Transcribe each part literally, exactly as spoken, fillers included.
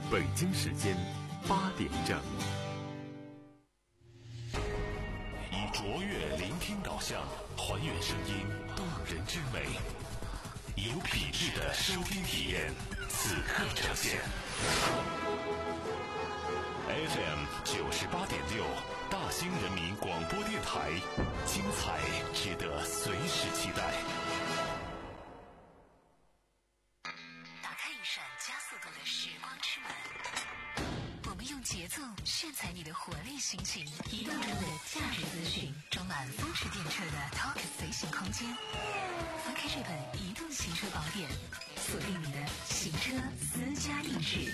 北京时间八点整。 以卓越聆听导向，还原声音动人之美，有品质的收听体验，此刻呈现。F M 九十八点六，大兴人民广播电台，精彩值得随时期待。 打开一扇加速度的时光之门，我们用节奏炫彩你的活力心情，移动中的价值资讯，装满风驰电掣的 Talk 随行空间。翻开这本移动行车宝典，锁定你的行车私家意志。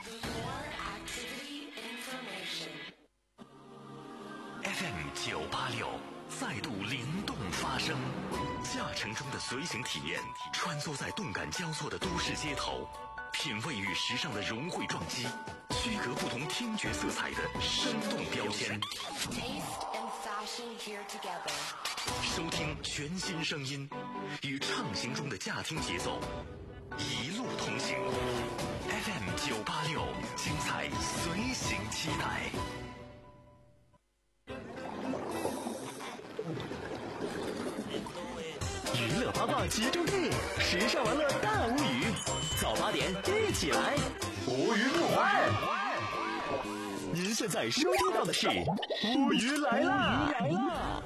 F M 九八六再度灵动发声，驾乘中的随行体验，穿梭在动感交错的都市街头，品味与时尚的融汇撞击，区隔不同听觉色彩的生动标签。收听全新声音，与畅行中的驾听节奏，一路同行。F M 九八六，精彩随行期待。 娱乐八卦集中地，时尚玩乐大无语。早八点一起来，无鱼不欢。您现在收听到的是无鱼来啦！来啦！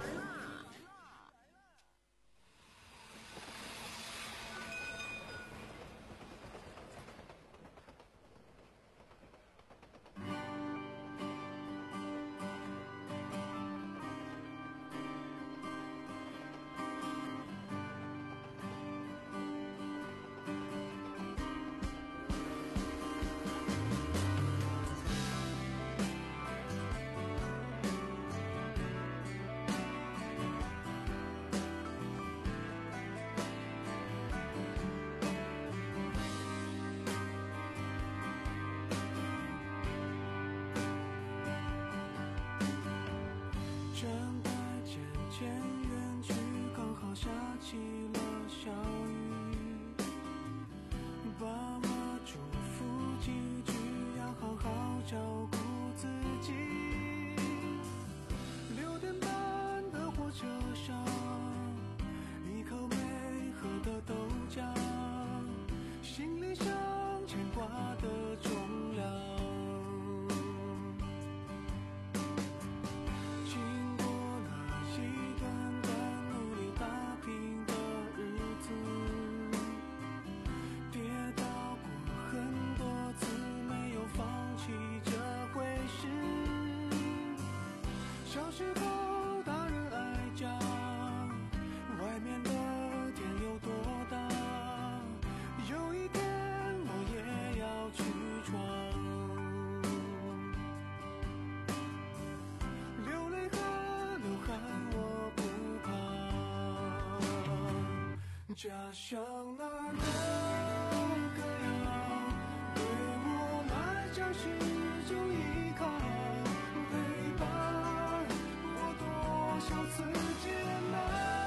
家乡那个歌谣，对我来讲是种依靠，陪伴我多少次艰难。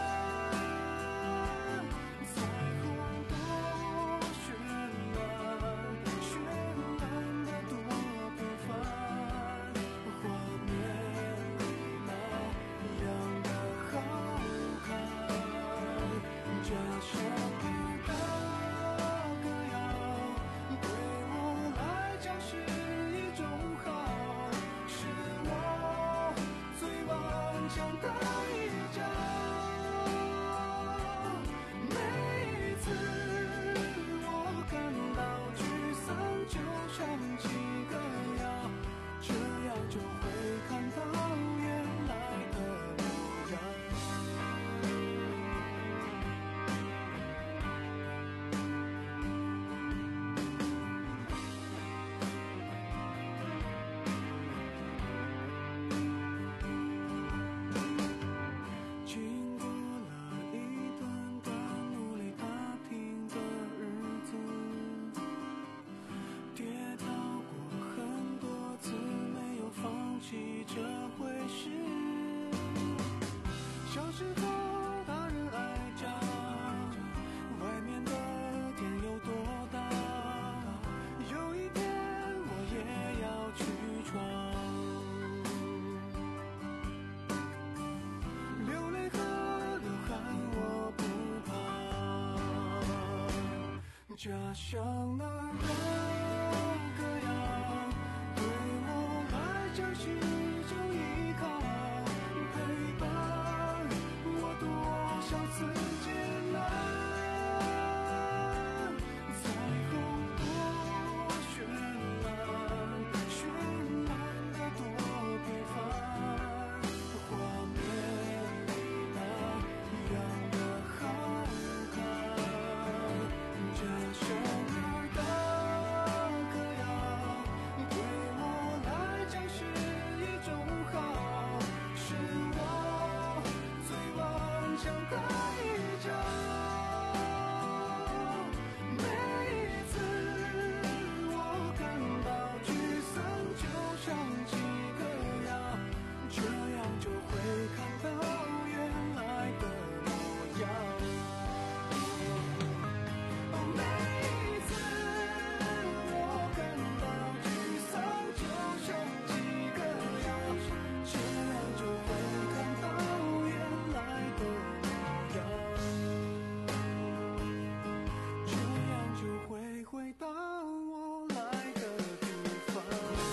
彩虹多绚烂，绚烂的多平凡，画面里那样的好看。家乡的歌谣，对我来讲是一种好，是我最顽强的一角。每一次我感到沮丧，就唱起歌谣，这样就会看到原来的模样。经过了一段段努力打拼的日子，跌倒过很多次，没有放弃这回事。小时候大人爱讲，外面的天有多大，有一天我家乡那个歌谣，对我来讲是一种依靠，陪伴我多少次艰难。彩虹多绚烂，绚烂的多平凡，画面里那样的好看。家乡那儿的歌谣，对我来讲是一种好，是我最顽强的一角。每一次我感到沮丧，就想起歌谣，这样就会看到原来的模样。每一次我感到沮丧，就想起歌谣，这样就会看到原来的模样，这样就会回到我来的地方。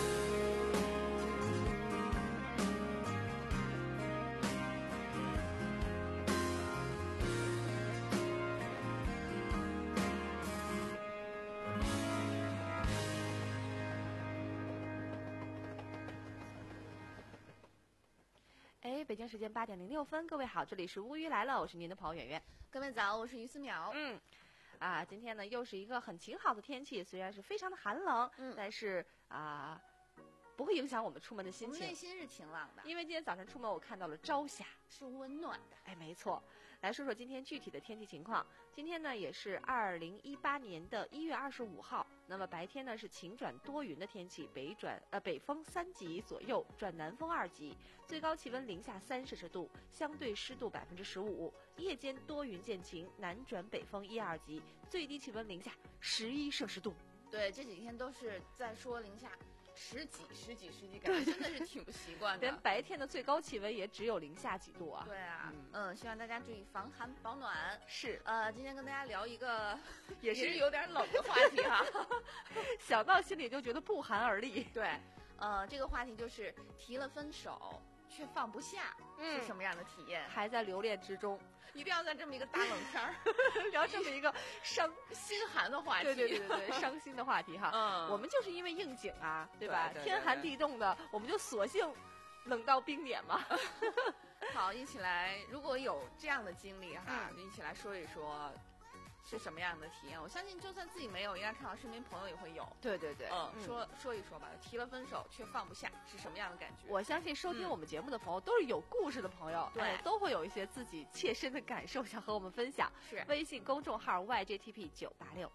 哎，北京时间八点零六分，各位好，这里是乌鱼来了，我是您的朋友圆圆。 各位早，我是于思淼。 嗯，啊，今天呢又是一个很晴好的天气，虽然是非常的寒冷， 嗯但是啊，不会影响我们出门的心我们内情。 心是晴朗的， 因为今天早上出门，我看到了朝霞。 是温暖的。 哎，没错，来说说今天具体的天气情况。今天呢，也是二零一八年的一月二十五号。那么白天呢是晴转多云的天气，北转呃北风三级左右，转南风二级，最高气温零下三摄氏度，相对湿度百分之十五。夜间多云见晴，南转北风一二级，最低气温零下十一摄氏度。 对，这几天都是在说零下十几、十几、十几，感觉真的是挺不习惯的。 连白天的最高气温也只有零下几度啊。 对啊， 嗯嗯，希望大家注意防寒保暖。 是， 呃，今天跟大家聊一个也是是有点冷的话题哈。 想到心里就觉得不寒而栗。 对，呃，这个话题就是提了分手却放不下， 嗯是什么样的体验？ 还在留恋之中， 一定要在这么一个大冷天儿聊这么一个伤心寒的话题。 对对对对对，伤心的话题哈。 嗯我们就是因为应景啊，对吧？ 对对对天寒地冻的，我们就索性冷到冰点嘛。 好，一起来，如果有这样的经历哈， 嗯就一起来说一说是什么样的体验。我相信，就算自己没有，应该看到身边朋友也会有。 对对对嗯，说说一说吧，提了分手却放不下是什么样的感觉？ 我相信收听我们节目的朋友都是有故事的朋友， 对哎都会有一些自己切身的感受想和我们分享。 是微信公众号 Y J T P 九八六。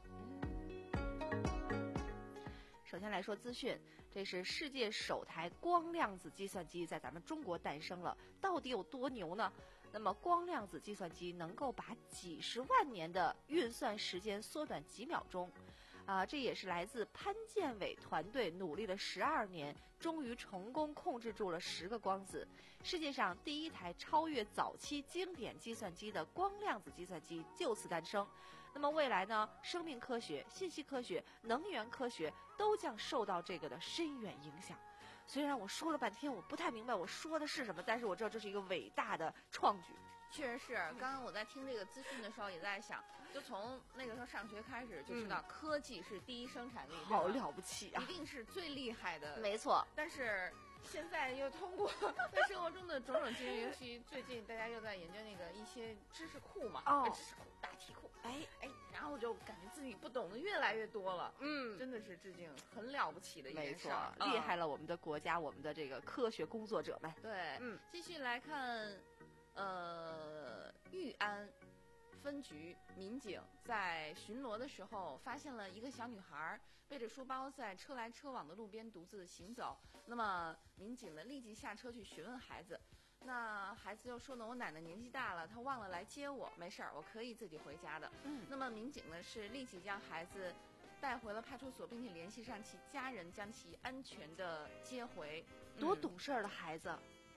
首先来说资讯，这是世界首台光量子计算机在咱们中国诞生了，到底有多牛呢？那么光量子计算机能够把几十万年的运算时间缩短几秒钟，啊，这也是来自潘建伟团队努力了十二年，终于成功控制住了十个光子。世界上第一台超越早期经典计算机的光量子计算机就此诞生。那么未来呢，生命科学、信息科学、能源科学都将受到这个的深远影响。虽然我说了半天，我不太明白我说的是什么，但是我知道这是一个伟大的创举。 确实是，刚刚我在听这个资讯的时候也在想，就从那个时候上学开始就知道科技是第一生产力， 好对吧了不起啊一！定是最厉害的。 没错， 但是现在又通过在生活中的种种经历，尤其最近大家又在研究那个一些知识库嘛， 哦呃知识库、大题库，哎哎，然后我就感觉自己不懂的越来越多了。 嗯， 真的是致敬，很了不起的一没错件事儿，， 厉害了。 了我们的国家，我们的这个科学工作者们。 对， 嗯， 继续来看，呃，裕安分局民警在巡逻的时候，发现了一个小女孩背着书包在车来车往的路边独自行走。那么民警呢，立即下车去询问孩子。那孩子就说呢，我奶奶年纪大了，她忘了来接我，没事儿，我可以自己回家的。 嗯， 那么民警呢是立即将孩子带回了派出所，并且联系上其家人，将其安全的接回。 多嗯懂事儿的孩子，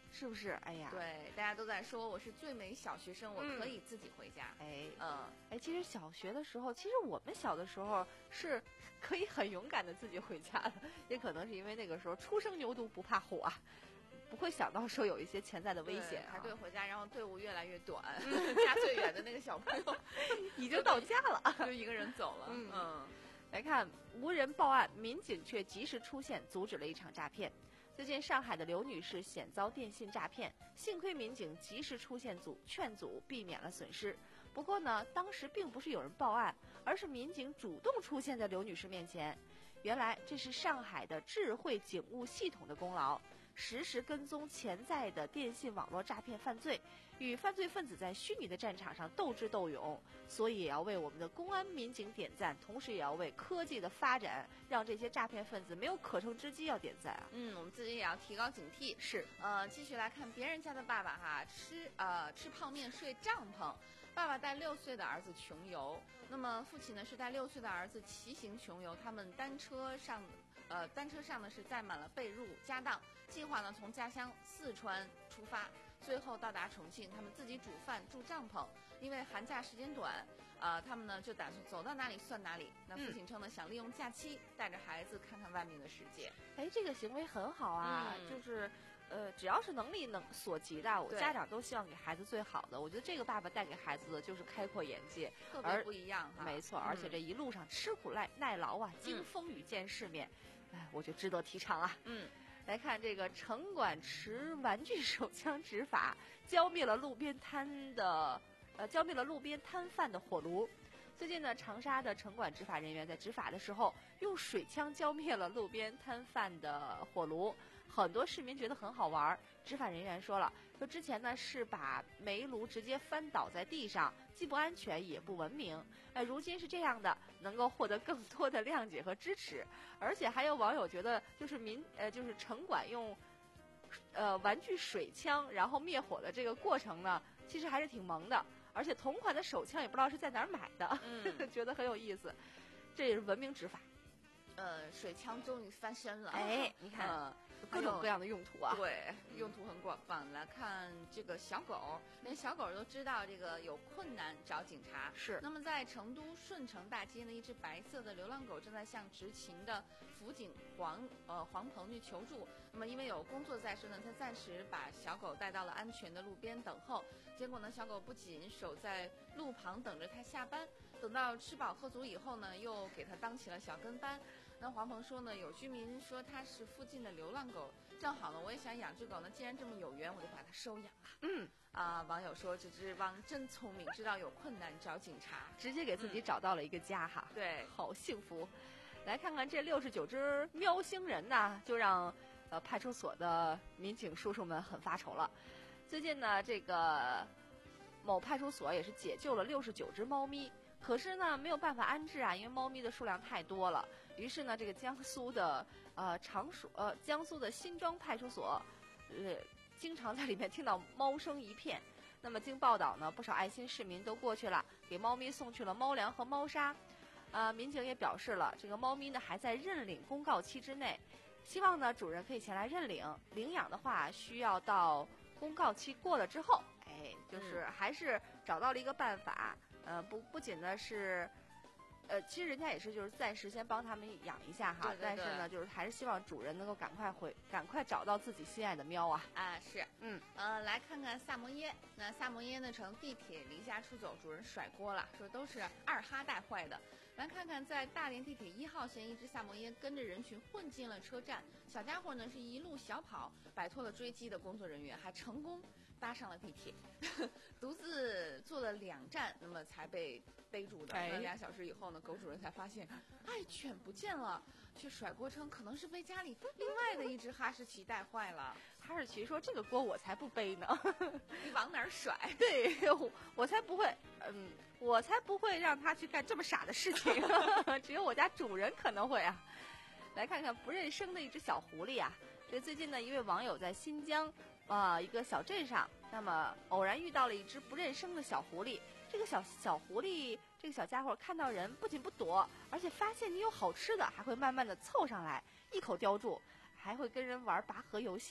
是不是？哎呀， 对，大家都在说我是最美小学生，我可以自己回家。 哎， 嗯， 哎，其实小学的时候，其实我们小的时候是可以很勇敢的自己回家的，也可能是因为那个时候初生牛犊不怕虎啊，不会想到说有一些潜在的危险、啊。 排队回家，然后队伍越来越短，家最远的那个小朋友已经到家了， 就一个人走了。嗯。嗯来看，无人报案，民警却及时出现，阻止了一场诈骗。最近，上海的刘女士险遭电信诈骗，幸亏民警及时出现阻劝阻，避免了损失。不过呢，当时并不是有人报案，而是民警主动出现在刘女士面前。原来这是上海的智慧警务系统的功劳，实时跟踪潜在的电信网络诈骗犯罪，与犯罪分子在虚拟的战场上斗智斗勇。所以也要为我们的公安民警点赞，同时也要为科技的发展，让这些诈骗分子没有可乘之机要点赞啊！ 嗯，我们自己也要提高警惕。 是， 呃，继续来看别人家的爸爸哈，吃呃吃泡面睡帐篷。爸爸带六岁的儿子穷游，那么父亲呢是带六岁的儿子骑行穷游，他们单车上，呃，单车上呢是载满了被褥家当，计划呢从家乡四川出发，最后到达重庆，他们自己煮饭住帐篷，因为寒假时间短，啊、呃，他们呢就打算走到哪里算哪里。那父亲称呢、嗯、想利用假期带着孩子看看外面的世界。 哎，这个行为很好啊，嗯、就是。呃，只要是能力能所及的，我家长都希望给孩子最好的。我觉得这个爸爸带给孩子的就是开阔眼界， 特别不一样哈。 没错，而且这一路上吃苦耐耐劳啊，经风雨见世面，哎、嗯，我觉得值得提倡啊。 嗯， 来看这个城管持玩具手枪执法，浇灭了路边摊的呃浇灭了路边摊贩的火炉。最近呢，长沙的城管执法人员在执法的时候，用水枪浇灭了路边摊贩的火炉。很多市民觉得很好玩，执法人员说了，说之前呢是把煤炉直接翻倒在地上，既不安全也不文明。哎，如今是这样的，能够获得更多的谅解和支持。而且还有网友觉得，就是民呃就是城管用呃玩具水枪然后灭火的这个过程呢，其实还是挺萌的。而且同款的手枪也不知道是在哪儿买的，嗯、觉得很有意思。这也是文明执法。 呃，水枪终于翻身了。 哎，你看。 呃各种各样的用途啊， 对，用途很广泛。来看这个小狗，连小狗都知道这个有困难找警察。 是。 那么在成都顺城大街呢，一只白色的流浪狗正在向执勤的辅警黄呃黄鹏去求助。那么因为有工作在身呢，他暂时把小狗带到了安全的路边等候。结果呢，小狗不仅守在路旁等着他下班，等到吃饱喝足以后呢，又给他当起了小跟班。那黄鹏说呢，有居民说他是附近的流浪狗，正好呢，我也想养只狗呢，既然这么有缘，我就把它收养了。 嗯， 啊，网友说这只汪真聪明，知道有困难找警察， 直接给自己找到了一个家哈。 嗯、对， 好幸福。来看看这六十九只喵星人呢，就让呃派出所的民警叔叔们很发愁了。最近呢，这个某派出所也是解救了六十九只猫咪。可是呢，没有办法安置啊，因为猫咪的数量太多了。于是呢，这个江苏的呃常熟呃江苏的新庄派出所，呃经常在里面听到猫声一片。那么经报道呢，不少爱心市民都过去了，给猫咪送去了猫粮和猫砂。呃，民警也表示了，这个猫咪呢还在认领公告期之内，希望呢主人可以前来认领。领养的话，需要到公告期过了之后，哎，就是还是找到了一个办法。呃，不，不仅呢是，呃，其实人家也是就是暂时先帮他们养一下哈， 对对对， 但是呢，就是还是希望主人能够赶快回，赶快找到自己心爱的喵啊。 啊，是， 嗯， 呃，来看看萨摩耶。那萨摩耶呢，乘地铁离家出走，主人甩锅了，说都是二哈带坏的。来看看，在大连地铁一号线，一只萨摩耶跟着人群混进了车站，小家伙呢是一路小跑，摆脱了追击的工作人员，还成功搭上了地铁，独自坐了两站，那么才被逮住的。那俩小时以后呢，狗主人才发现爱犬不见了，却甩锅称可能是被家里另外的一只哈士奇带坏了。 哈士奇说：“这个锅我才不背呢， 你往哪儿甩？ 对，我, 我才不会，嗯，我才不会让他去干这么傻的事情，只有我家主人可能会啊。”来看看不认生的一只小狐狸啊，这最近呢，一位网友在新疆啊、呃、一个小镇上，那么偶然遇到了一只不认生的小狐狸。这个小小狐狸，这个小家伙看到人不仅不躲，而且发现你有好吃的，还会慢慢的凑上来，一口叼住，还会跟人玩拔河游戏。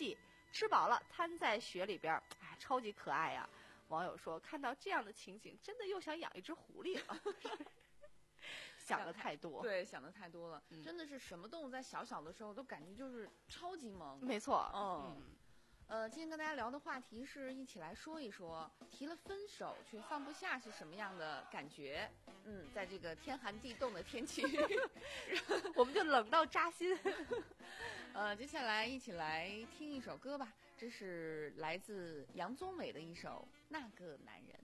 吃饱了瘫在雪里边，哎，超级可爱呀。网友说，看到这样的情景，真的又想养一只狐狸了。想的太多， 对，想的太多了、 嗯， 真的是什么动物在小小的时候都感觉就是超级萌。 没错， 嗯。嗯呃，今天跟大家聊的话题是一起来说一说，提了分手却放不下是什么样的感觉？嗯，在这个天寒地冻的天气， 我们就冷到扎心。 呃，接下来一起来听一首歌吧，这是来自杨宗纬的一首《那个男人》。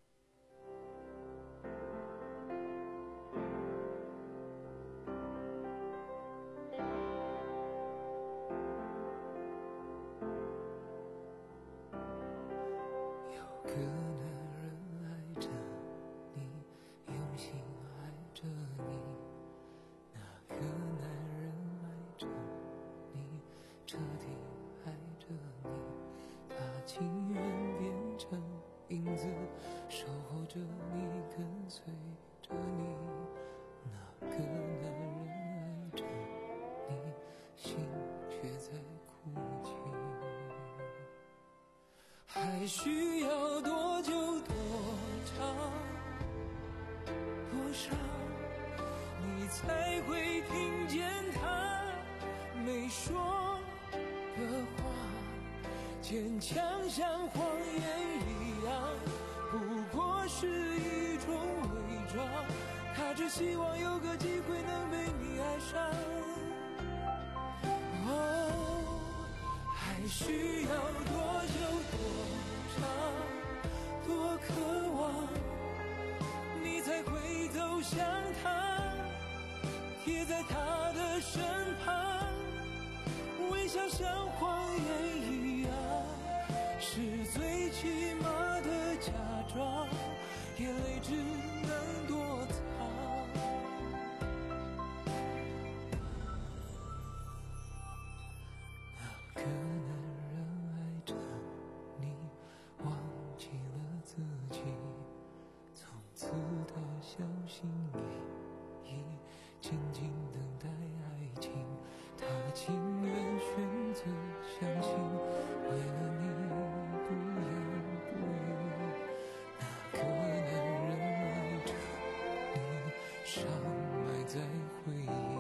有个男人爱着你，用心爱着你，那个男人爱着你，彻底爱着你，他情愿变成影子，守候着你，跟随着你，那个男人爱着你，心却在哭泣。还需要多久多长多少，你才会听见他没说的话，坚强像谎言一样，不过是一种伪装，他只希望有个机会能被你爱上。哦，还需要多久多多渴望，你才会走向他，贴在他的身旁，微笑像谎言一样，是最起码的假装，眼泪只能躲藏。那个男人爱着你，忘记了自己，从此的小心翼翼，静静等待爱情，他情愿选择相信，为了你不言不语。那个男人爱着你，伤埋在回忆，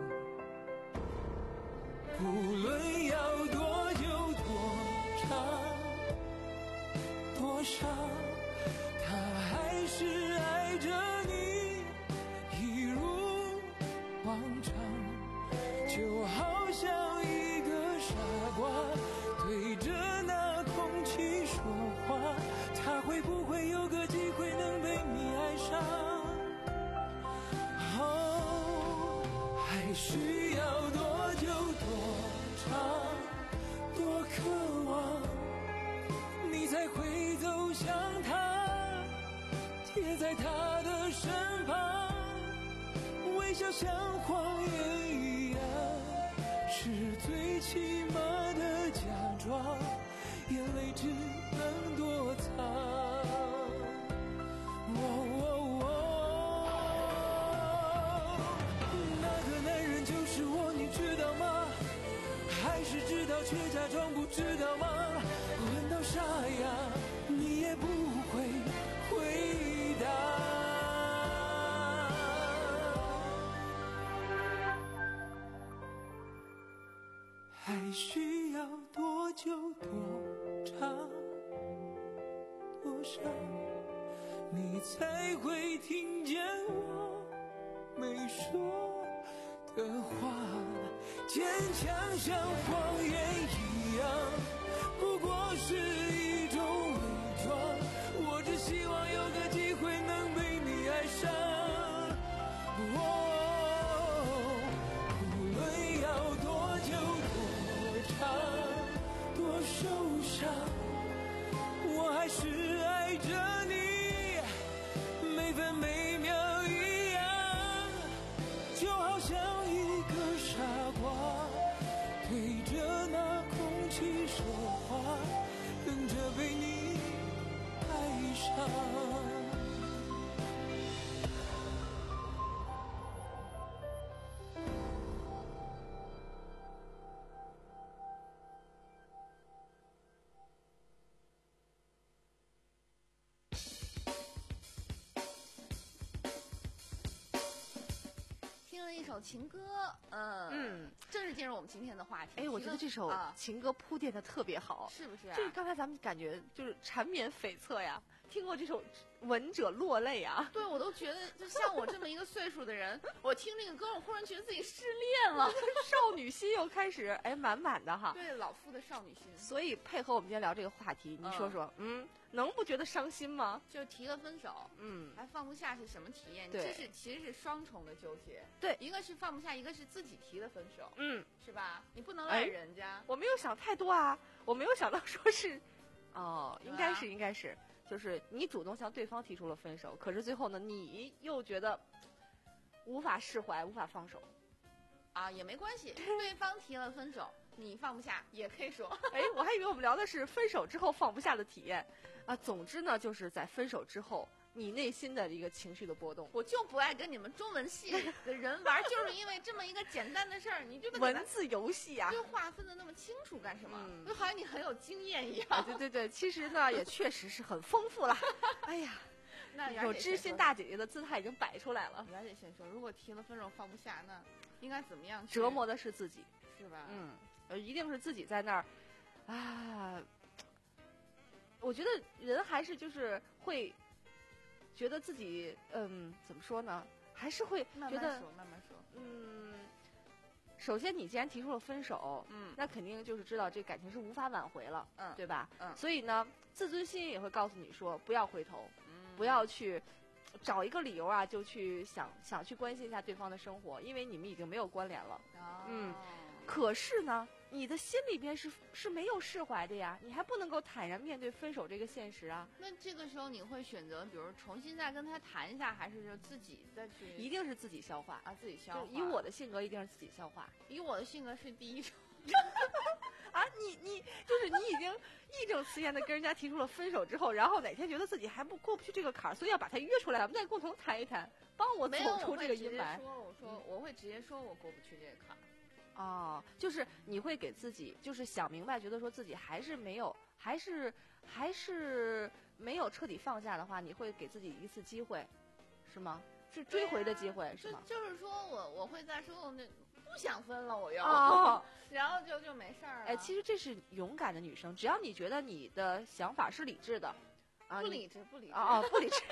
不论要多久多长多少，他还是爱着你，一如往常，就好像一个傻瓜对着那空气说话，他会不会有个机会能被你爱上？哦，还需要多久多长多渴望，你才会走向他，贴在他的身旁，微笑像谎言一样，是最起码的假装，眼泪只能躲藏。哦哦哦，那个男人就是我，你知道吗？还是知道却假装不知道吗？问到沙哑，你也不会回答。还需要多久多长多少，你才会听见我没说的话，坚强像谎言一样，不过是一种伪装，我只希望有个机会能被你爱上。哦，无论要多久多长多受伤，我还是爱着你，每分每秒一样，就好像一个傻瓜对着那空气说话，等着被你爱上。 首情歌，嗯嗯， 正式进入我们今天的话题。 哎，我觉得这首啊情歌铺垫的特别好， 是不是、啊？ 这个刚才咱们感觉就是缠绵悱恻呀。听过这首《闻者落泪》啊？ 对，我都觉得就像我这么一个岁数的人，我听这个歌，我忽然觉得自己失恋了， 少女心又开始哎满满的哈。 对，老夫的少女心。 所以配合我们今天聊这个话题，你说说，嗯，嗯能不觉得伤心吗？ 就提了分手， 嗯， 还放不下是什么体验？ 对， 这是其实是双重的纠结。 对， 一个是放不下，一个是自己提的分手， 嗯， 是吧？你不能赖人家。 哎、我没有想太多啊，我没有想到说是，哦，应该是，应该是。就是你主动向对方提出了分手，可是最后呢，你又觉得无法释怀，无法放手， 啊，也没关系，对方提了分手，你放不下也可以说。 哎，我还以为我们聊的是分手之后放不下的体验啊。总之呢，就是在分手之后，你内心的一个情绪的波动。 我就不爱跟你们中文系的人玩，就是因为这么一个简单的事儿，你就文字游戏啊， 就划分的那么清楚干什么？ 嗯、 就好像你很有经验一样。 啊、对对对，其实呢也确实是很丰富了。哎呀， 那有知心大姐姐的姿态已经摆出来了。 袁姐先说，如果提了分手放不下，那应该怎么样？ 折磨的是自己， 是吧？ 嗯，呃，一定是自己在那儿啊。我觉得人还是就是会。觉得自己嗯怎么说呢，还是会觉得慢慢说慢慢说嗯，首先你既然提出了分手， 嗯， 那肯定就是知道这感情是无法挽回了， 嗯， 对吧？ 嗯， 所以呢，自尊心也会告诉你说不要回头， 嗯， 不要去找一个理由啊，就去想想去关心一下对方的生活，因为你们已经没有关联了， 哦、 嗯，可是呢。你的心里边是是没有释怀的呀，你还不能够坦然面对分手这个现实啊。 那这个时候你会选择，比如重新再跟他谈一下，还是就自己再去？ 一定是自己消化啊，自己消化。 以我的性格，一定是自己消化。 以我的性格是第一种。 啊，你你就是你已经义正辞严的跟人家提出了分手之后，然后哪天觉得自己还不过不去这个坎儿，所以要把他约出来，我们再共同谈一谈，帮我走出这个阴霾。 说，我说我会直接说我过不去这个坎儿。 哦，就是你会给自己，就是想明白，觉得说自己还是没有，还是还是没有彻底放下的话，你会给自己一次机会，是吗？是追回的机会， 啊、 是吗？ 就就是说我我会再说，我那不想分了，我又， 哦、 然后就就没事儿了。 哎，其实这是勇敢的女生，只要你觉得你的想法是理智的，啊， 不理智，不理智， 哦哦，不理智，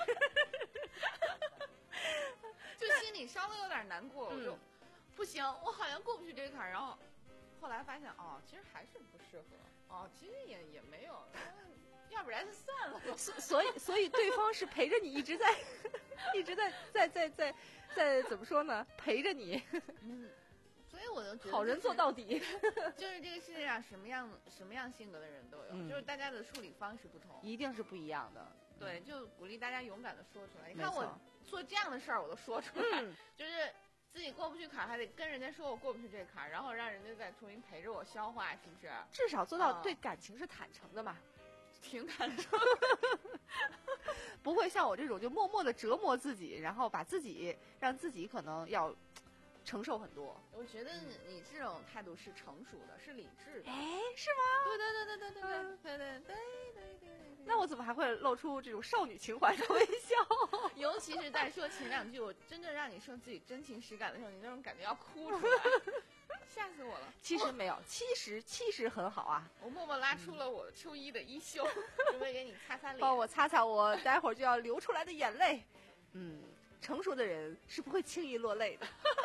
就心里稍微有点难过，我就。嗯不行，我好像过不去这个坎儿，然后后来发现哦，其实还是不适合，哦，其实也也没有，要不然就算了。 所所以所以对方是陪着你一直在，一直在在在在在怎么说呢？陪着你。 嗯，所以我就觉得好人做到底。 就是这个世界上什么样什么样性格的人都有，嗯、就是大家的处理方式不同， 一定是不一样的。 对，就鼓励大家勇敢的说出来。你看我做这样的事儿，我都说出来， 嗯、 就是。自己过不去坎儿，还得跟人家说我过不去这坎儿，然后让人家再重新陪着我消化，是不是？ 至少做到对感情是坦诚的嘛， 嗯、挺坦诚， 不会像我这种就默默的折磨自己，然后把自己让自己可能要承受很多。 我觉得你这种态度是成熟的，是理智的。 哎，是吗？ 对对对对对对对对对对对对。 那我怎么还会露出这种少女情怀的微笑？ 尤其是在说前两句我真正让你说自己真情实感的时候，你那种感觉要哭出来，吓死我了。 其实没有，其实其实很好啊。 我默默拉出了我秋衣的衣袖，准备给你擦擦脸， 帮我擦擦我待会儿就要流出来的眼泪。嗯，成熟的人是不会轻易落泪的。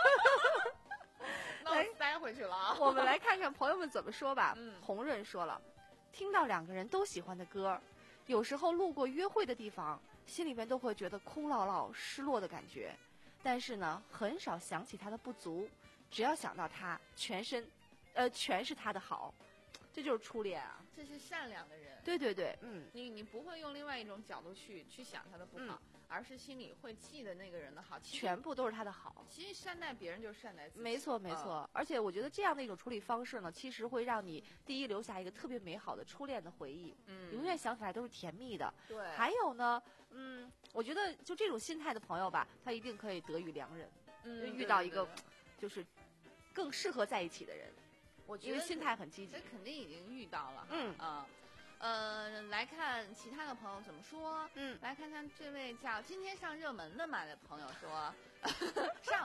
那我塞回去了啊。 我们来看看朋友们怎么说吧。 嗯， 红润说了，听到两个人都喜欢的歌。有时候路过约会的地方，心里面都会觉得空落落、失落的感觉，但是呢，很少想起他的不足，只要想到他，全身，呃，全是他的好，这就是初恋啊！ 这是善良的人。 对对对，嗯， 你你不会用另外一种角度去去想他的不好，嗯、而是心里会记得那个人的好， 全部都是他的好。 其实善待别人就是善待自己。 没错没错，嗯、而且我觉得这样的一种处理方式呢，其实会让你第一留下一个特别美好的初恋的回忆，嗯，永远想起来都是甜蜜的。 对， 还有呢，嗯，我觉得就这种心态的朋友吧，他一定可以得遇良人， 嗯， 遇到一个对对对就是更适合在一起的人。 我觉得因为心态很积极， 这肯定已经遇到了。 嗯啊。呃，来看其他的朋友怎么说。 嗯， 来看看这位叫今天上热门的嘛的朋友说，上了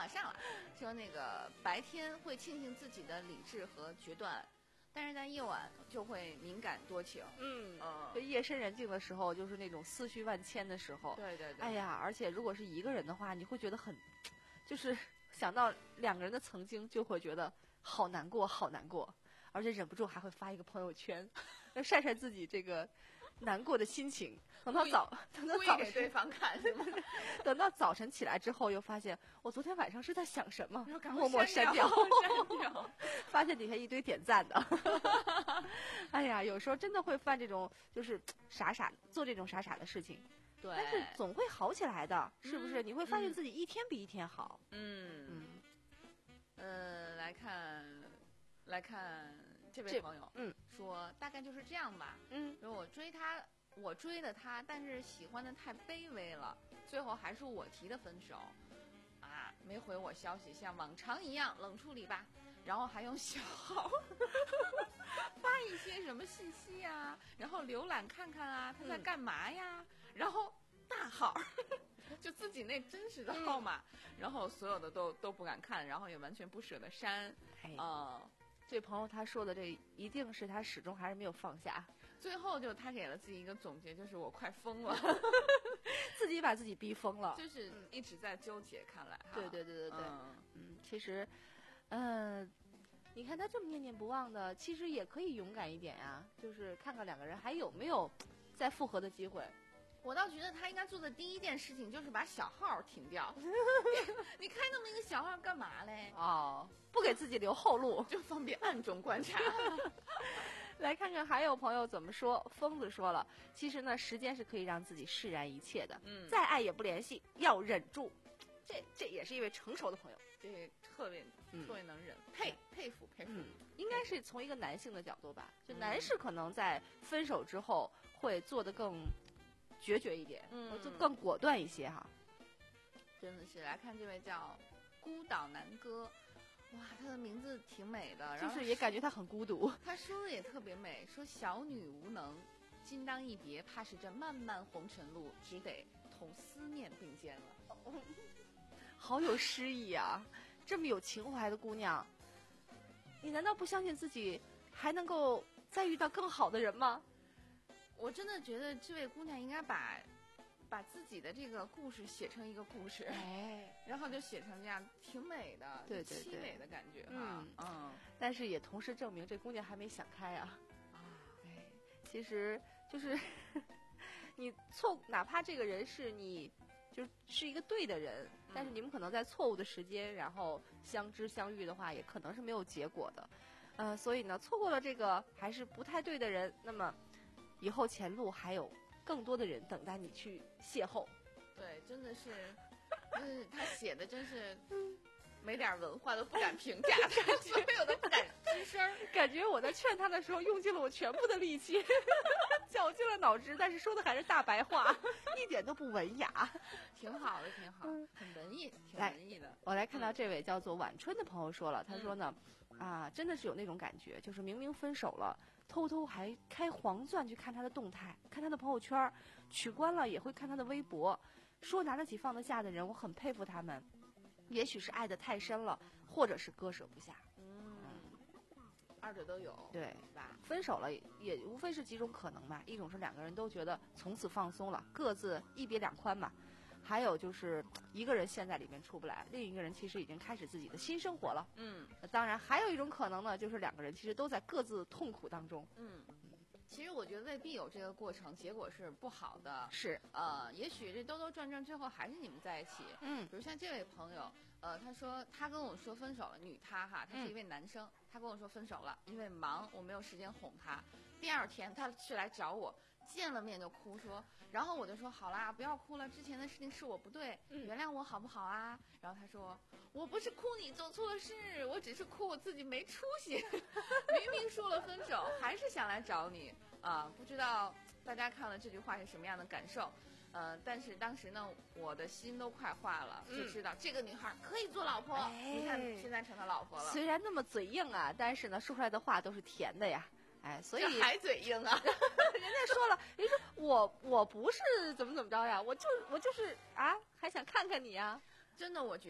上了，说那个白天会庆幸自己的理智和决断，但是在夜晚就会敏感多情。 嗯嗯就夜深人静的时候，就是那种思绪万千的时候。 对对对， 哎呀，而且如果是一个人的话，你会觉得很，就是想到两个人的曾经，就会觉得好难过，好难过，而且忍不住还会发一个朋友圈，要晒晒自己这个难过的心情。等到早，等到故意早晨， 给对方看是吗？ 等到早晨起来之后，又发现我昨天晚上是在想什么， 赶快默默删删掉， 删掉。 发现底下一堆点赞的。哎呀，有时候真的会犯这种，就是傻傻做这种傻傻的事情。 对， 但是总会好起来的，是不是？ 嗯你会发现嗯自己一天比一天好。 嗯嗯， 呃，来看来看这位这朋友， 嗯说大概就是这样吧。 嗯， 说我追他，我追的他，但是喜欢的太卑微了，最后还是我提的分手。啊，没回我消息，像往常一样冷处理吧。然后还用小号发一些什么信息呀、然后浏览看看啊，他在嗯干嘛呀？然后大号就自己那真实的号码，然后所有的都都不敢看，然后也完全不舍得删。 哎， 呃， 这朋友他说的这一定是他始终还是没有放下， 最后就他给了自己一个总结，就是我快疯了， 自己把自己逼疯了。 就是一直在纠结。看来哈， 对对对对对， 嗯嗯，其实，嗯、你看他这么念念不忘的，其实也可以勇敢一点呀，就是看看两个人还有没有再复合的机会。 我倒觉得他应该做的第一件事情就是把小号停掉。你开那么一个小号干嘛嘞？ 哦，不给自己留后路。 就方便暗中观察。 来看看还有朋友怎么说。疯子说了，其实呢，时间是可以让自己释然一切的。 嗯， 再爱也不联系，要忍住。这这也是一位成熟的朋友。 这特别嗯特别能忍，佩佩服佩服。 嗯，应该是从一个男性的角度吧，就嗯男士可能在分手之后会做得更决绝一点， 嗯或者更果断一些哈。 真的是来看这位叫孤岛南哥，哇，他的名字挺美的，然就后是也感觉他很孤独。 他说的也特别美，说小女无能，今当一别，怕是这漫漫红尘路，只得同思念并肩了。 好有诗意啊！这么有情怀的姑娘，你难道不相信自己还能够再遇到更好的人吗？ 我真的觉得这位姑娘应该把把自己的这个故事写成一个故事， 哎， 然后就写成这样，挺美的， 对对对凄美的感觉哈。 嗯嗯但是也同时证明这姑娘还没想开啊。 啊， 哎，其实就是你错，哪怕这个人是你就是是一个对的人，但是你们可能在错误的时间，然后相知相遇的话，也可能是没有结果的。呃，所以呢，错过了这个还是不太对的人，那么以后前路还有更多的人等待你去邂逅。 对，真的是，就是他写的真是没点文化都不敢评价，他所有的不敢吱声儿。 感觉我在劝他的时候用尽了我全部的力气，绞尽了脑汁，但是说的还是大白话，一点都不文雅。 挺好的，挺好，很文艺，挺来文艺的。 我来看到这位叫做晚春的朋友说了，他说呢，啊，真的是有那种感觉，就是明明分手了，偷偷还开黄钻去看他的动态，看他的朋友圈，取关了也会看他的微博，说拿得起放得下的人，我很佩服他们。也许是爱得太深了，或者是割舍不下。 嗯，二者都有， 对， 是吧？ 分手了也无非是几种可能嘛，一种是两个人都觉得从此放松了，各自一别两宽嘛。还有就是一个人陷在里面出不来，另一个人其实已经开始自己的新生活了。 嗯那当然，还有一种可能呢，就是两个人其实都在各自痛苦当中。 嗯，其实我觉得未必有这个过程，结果是不好的。 是， 呃，也许这兜兜转转，最后还是你们在一起。 嗯比如像这位朋友，呃，他说他跟我说分手了，女他哈，他是一位男生，他跟我说分手了，因为忙，我没有时间哄他。第二天他是来找我，见了面就哭说，然后我就说好啦，不要哭了，之前的事情是我不对， 嗯原谅我好不好啊？然后他说我不是哭你做错了事，我只是哭我自己没出息，明明说了分手，还是想来找你啊、不知道大家看了这句话是什么样的感受？呃，但是当时呢，我的心都快化了， 嗯就知道这个女孩可以做老婆。 哎你看现在成他老婆了， 虽然那么嘴硬啊，但是呢，说出来的话都是甜的呀。哎，所以这还嘴硬啊？ 人家说了，人家说我我不是怎么怎么着呀，我就我就是啊，还想看看你呀。 真的，我觉得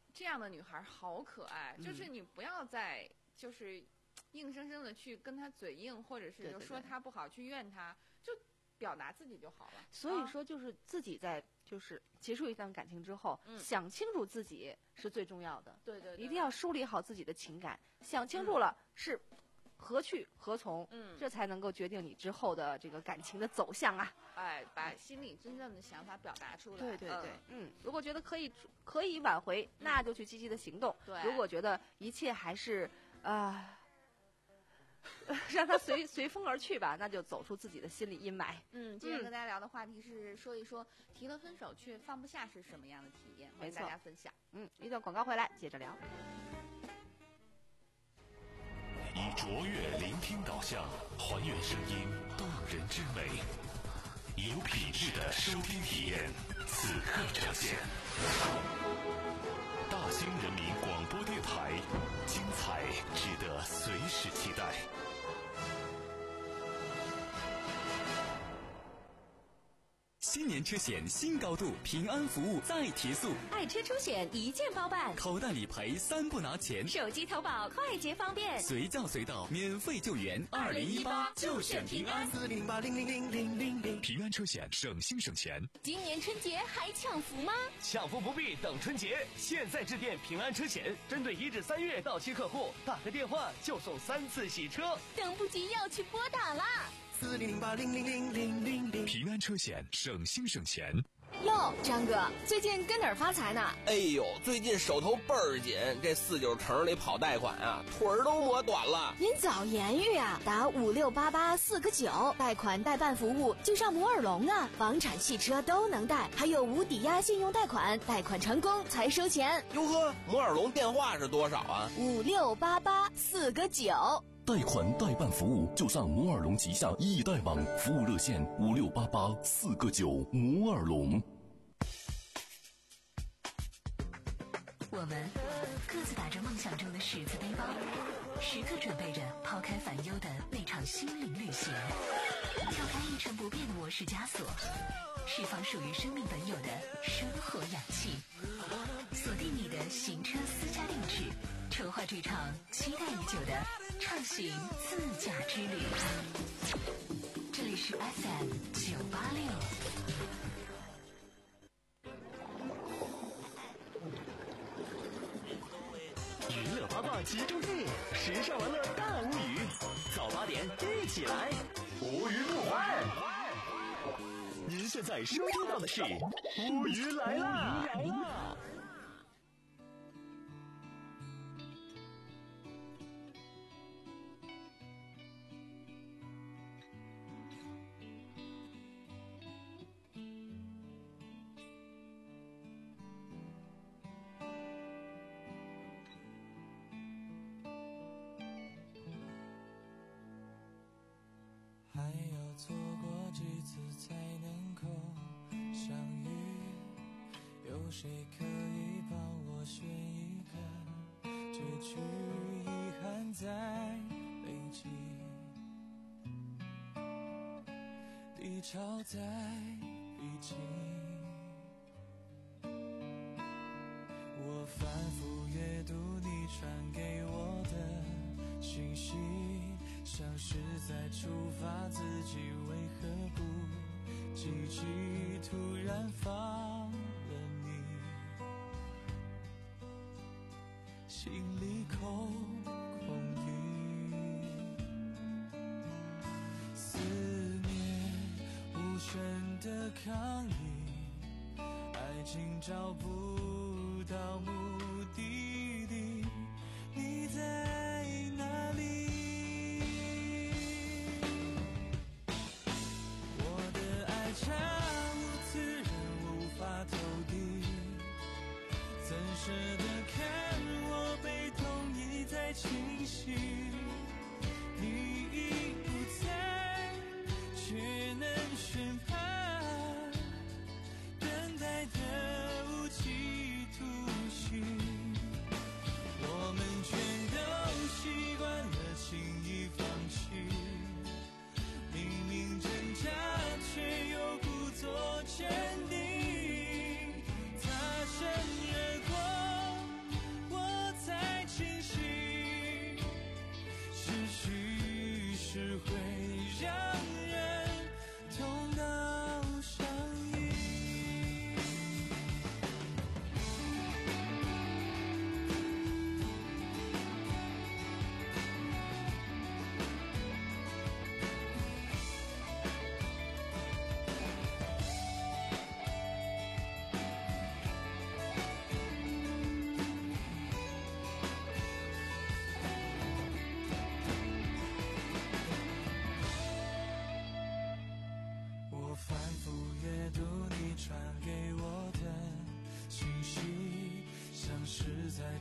这样的女孩好可爱， 嗯、 就是你不要再就是硬生生的去跟她嘴硬，或者是就说她不好，去怨她，就表达自己就好了。 所以说，就是自己在就是结束一段感情之后， 嗯、 想清楚自己是最重要的。 对对对， 一定要梳理好自己的情感，想清楚了、嗯、是何去何从， 嗯， 这才能够决定你之后的这个感情的走向啊。 哎，把心里真正的想法表达出来。 对对对，嗯，嗯如果觉得可以可以挽回，那就去积极的行动。 对， 如果觉得一切还是啊。呃让他随随风而去吧，那就走出自己的心理阴霾。 嗯，今天跟大家聊的话题是说一说提了分手却放不下是什么样的体验，欢迎大家分享。 嗯，一段广告回来接着聊。 以卓越聆听导向，还原声音动人之美，有品质的收听体验，此刻呈现。大兴人民广播电台，精彩值得随时期待。 新年车险新高度，平安服务再提速， 爱车出险一键包办， 口袋理赔三不拿钱， 手机投保快捷方便， 随叫随到免费救援。二零一八就选平安， 四零八零零零零零零。 平安车险省心省钱。 今年春节还抢福吗？ 抢福不必等春节，现在致电平安车险，针对一至三月到期客户，打个电话就送三次洗车， 等不及要去拨打啦。 四零八零零零零零零。 平安车险省心省钱。 哟，张哥，最近跟哪儿发财呢？ 哎呦，最近手头倍儿紧，这四九城里跑贷款啊，腿儿都磨短了。 您早言语啊，打五六八八四个九，贷款代办服务就上摩尔龙啊，房产汽车都能贷，还有无抵押信用贷款，贷款成功才收钱。 哟呵，摩尔龙电话是多少啊？ 五六八八四个九。 贷款代办服务就上摩尔龙旗下易贷网，服务热线五六八八四个九。摩尔龙。 我们各自打着梦想中的十字背包，时刻准备着抛开烦忧的那场心灵旅行，跳开一成不变的模式枷锁，释放属于生命本有的生活氧气，锁定你的行车私家定制，筹划这场期待已久的畅行自驾之旅。这里是 F M 九八六。 娱乐八卦集中地，时尚玩乐大无语，早八点一起来，无语不欢。您现在收听到的是无语来啦！ 还要错过几次才能够相遇，有谁可以帮我选一个结局？遗憾在累积，低潮在逼近，我反复阅读你传给我的讯息，像是在处罚自己，为何不积极？突然放了你，心里空空的，思念无声的抗议，爱情找不到目的地，你在哪里？差无此人，无法投递，怎舍得看我被痛一再侵袭？你已不在，却能宣判，等待的无期徒刑。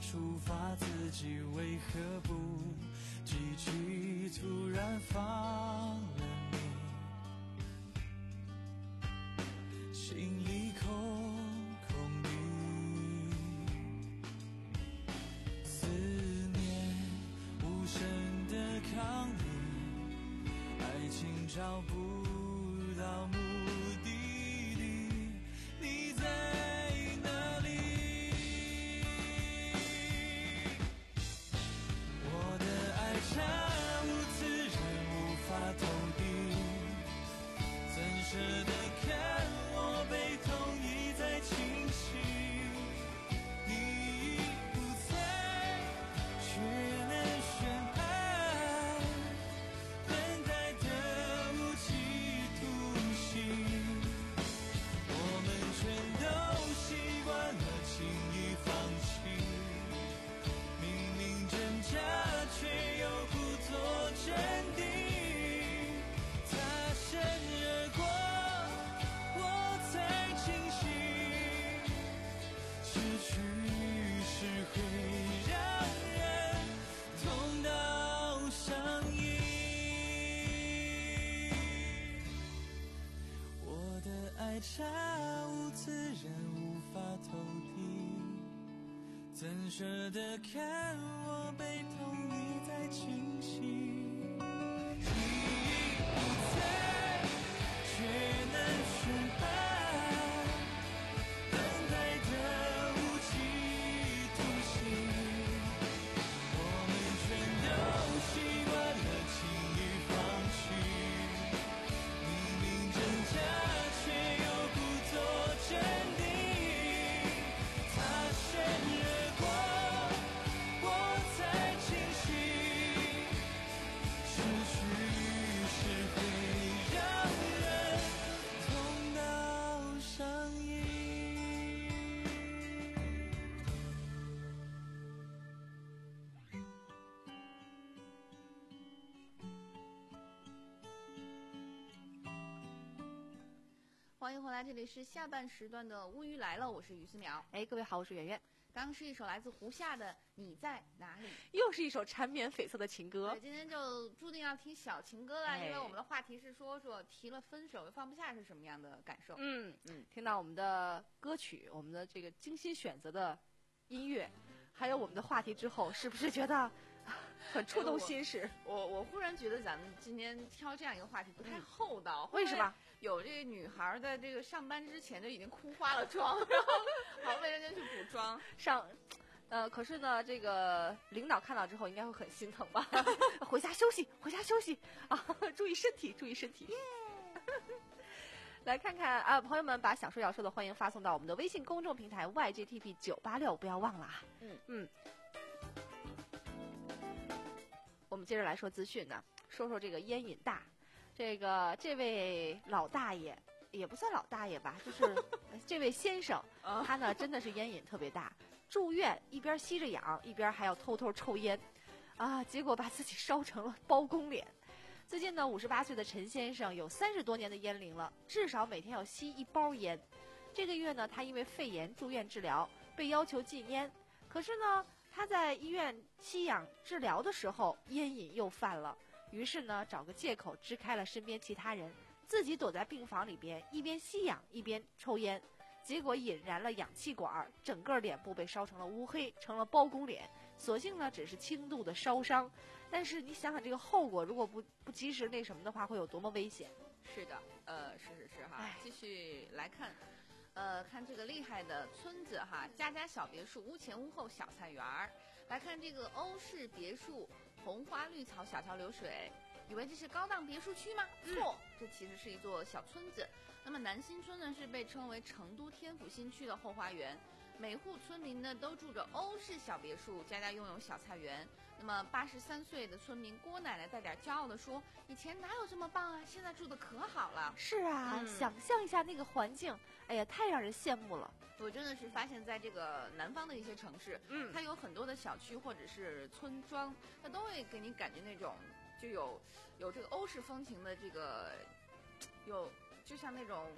抒发自己为何不记起突然放了你，心里空空的，思念无声的抗议，爱情找不到目的地，你在哪里？我的爱差无此人无法投递，怎舍得看我被痛一再侵袭？你已不在，却能选爱，等待的无期徒刑。我们全都习惯了轻易放弃，明明挣扎却又故作镇定，擦身而过我才清醒，失去是会让人痛到上瘾。我的爱差无此人无法投递，怎舍得看我被痛一再侵袭？你已不在，却能选爱，等待的无期徒刑。我们全都习惯了轻易放弃，明明挣扎却又故作镇定，擦身而过我才清醒，失去是会让人痛到上瘾。 欢迎回来，这里是下半时段的乌鱼来了，我是于思淼。 哎，各位好，我是圆圆。 刚刚是一首来自胡夏的《你在哪里》， 又是一首缠绵悱恻的情歌。 对，今天就注定要听小情歌了， 哎因为我们的话题是说说提了分手又放不下是什么样的感受。 嗯嗯，听到我们的歌曲，我们的这个精心选择的音乐，还有我们的话题之后，是不是觉得啊很触动心事？ 我我我忽然觉得咱们今天挑这样一个话题不太厚道， 为什么？ 有这个女孩在这个上班之前就已经哭花了妆，然后好为人家去补妆上。呃，可是呢，这个领导看到之后应该会很心疼吧？回家休息，回家休息啊！注意身体，注意身体。来看看啊，朋友们把想说要说的欢迎发送到我们的微信公众平台 Y G T P 九八六，不要忘了啊。 嗯嗯。我们接着来说资讯呢，说说这个烟瘾大。这个这位老大爷也不算老大爷吧，就是这位先生，他呢真的是烟瘾特别大。住院一边吸着氧，一边还要偷偷抽烟，啊，结果把自己烧成了包公脸。最近呢，五十八岁的陈先生有三十多年的烟龄了，至少每天要吸一包烟。这个月呢，他因为肺炎住院治疗，被要求禁烟。可是呢，他在医院吸氧治疗的时候，烟瘾又犯了。于是呢，找个借口支开了身边其他人，自己躲在病房里边，一边吸氧一边抽烟。结果引燃了氧气管，整个脸部被烧成了乌黑，成了包公脸。所幸呢，只是轻度的烧伤，但是你想想这个后果，如果不不及时那什么的话，会有多么危险？ 是的，呃，是是是哈。继续来看，呃，看这个厉害的村子哈，家家小别墅，屋前屋后小菜园儿。来看这个欧式别墅，红花绿草，小桥流水。以为这是高档别墅区吗？错，这其实是一座小村子。那么南新村呢，是被称为成都天府新区的后花园，每户村民呢都住着欧式小别墅，家家拥有小菜园。那么八十三岁的村民郭奶奶带点骄傲地说：“以前哪有这么棒啊，现在住的可好了。” 是啊、嗯，想象一下那个环境，哎呀，太让人羡慕了。 我真的是发现，在这个南方的一些城市，嗯，它有很多的小区或者是村庄，它都会给你感觉那种就有有这个欧式风情的这个有。就像那种嗯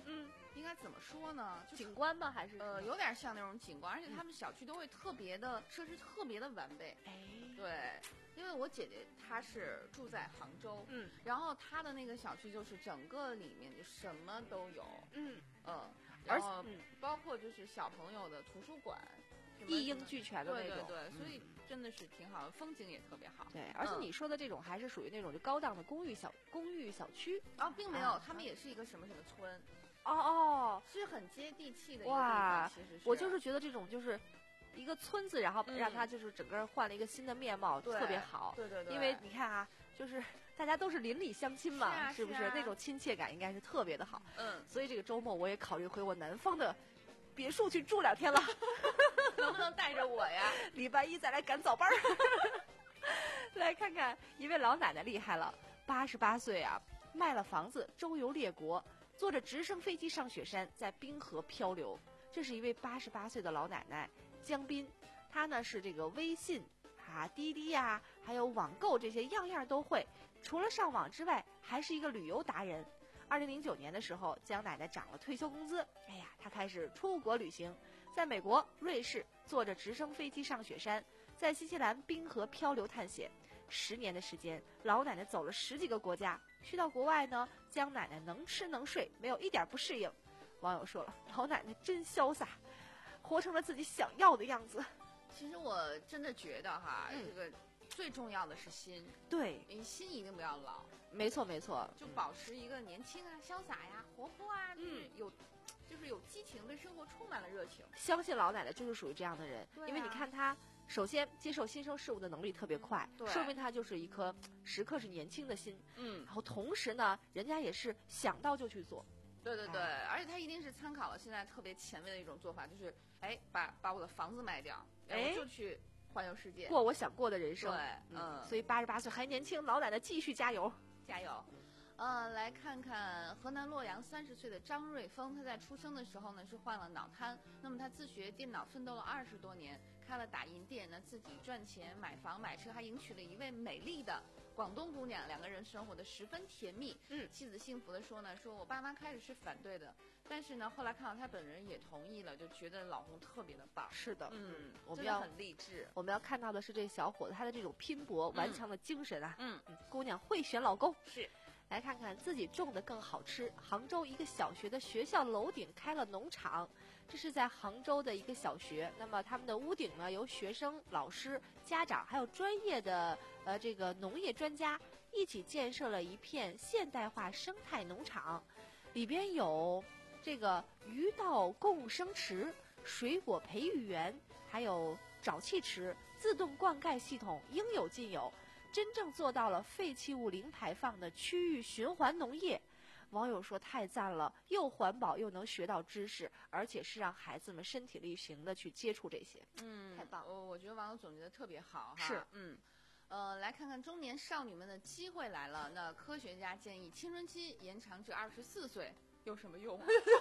应该怎么说呢？就景观吗？还是呃，有点像那种景观，而且他们小区都会特别的设施特别的完备。 哎， 对，因为我姐姐她是住在杭州， 嗯， 然后她的那个小区就是整个里面就什么都有， 嗯嗯， 而然后嗯包括就是小朋友的图书馆，什么一应俱全的那种， 对对对，所以真的是挺好的，风景也特别好。 对，而且嗯你说的这种还是属于那种就高档的公寓小公寓小区啊，并没有， 啊他们也是一个什么什么村， 哦哦， 是很接地气的一个地哇方。其实是我就是觉得这种就是一个村子，然后嗯让它就是整个换了一个新的面貌， 对特别好。 对对对， 因为你看啊，就是大家都是邻里相亲嘛， 是啊是不是啊那种亲切感应该是特别的好。 嗯， 所以这个周末我也考虑回我南方的别墅去住两天了， 能不能带着我呀？ 礼拜一再来赶早班儿。来看看一位老奶奶厉害了，八十八岁啊，卖了房子周游列国，坐着直升飞机上雪山，在冰河漂流。这是一位八十八岁的老奶奶江斌，她呢是这个微信啊、滴滴呀、啊，还有网购这些样样都会。除了上网之外，还是一个旅游达人。二零零九年的时候，江奶奶涨了退休工资，哎呀，她开始出国旅行，在美国、瑞士坐着直升飞机上雪山，在新西兰冰河漂流探险。十年的时间，老奶奶走了十几个国家。去到国外呢，江奶奶能吃能睡，没有一点不适应。网友说了，老奶奶真潇洒，活成了自己想要的样子。 其实我真的觉得哈， 嗯这个最重要的是心， 对， 你心一定不要老， 没错没错， 就保持一个年轻啊、潇洒呀、活泼啊，就是嗯有，就是有激情，对生活充满了热情。 相信老奶奶就是属于这样的人， 对啊因为你看她。首先，接受新生事物的能力特别快， 对说明她就是一颗时刻是年轻的心。 嗯， 然后同时呢，人家也是想到就去做。 对对对，而且他一定是参考了现在特别前卫的一种做法，就是哎，把把我的房子卖掉，然后就去环游世界， 过我想过的人生。 对， 嗯， 嗯， 所以八十八岁还年轻，老奶奶继续加油， 加油。呃，来看看河南洛阳三十岁的张瑞峰，他在出生的时候呢是患了脑瘫，那么他自学电脑奋斗了二十多年，开了打印店，呢自己赚钱买房买车，还迎娶了一位美丽的广东姑娘，两个人生活的十分甜蜜。 嗯， 妻子幸福的说呢，说我爸妈开始是反对的，但是呢后来看到他本人也同意了，就觉得老公特别的棒。 是的， 嗯， 我们要很励志。 我们要看到的是这小伙子他的这种拼搏、顽强的精神啊。 嗯， 嗯姑娘会选老公。 是。 来看看自己种的更好吃。杭州一个小学的学校楼顶开了农场，这是在杭州的一个小学。那么他们的屋顶呢，由学生、老师、家长还有专业的呃这个农业专家一起建设了一片现代化生态农场，里边有这个鱼稻共生池、水果培育园，还有沼气池，自动灌溉系统应有尽有。真正做到了废弃物零排放的区域循环农业，网友说太赞了，又环保又能学到知识，而且是让孩子们身体力行的去接触这些， 嗯， 太棒了。 我我觉得网友总结的特别好哈。 是， 嗯，呃，来看看中年少女们的机会来了。那科学家建议青春期延长至二十四岁，有什么用？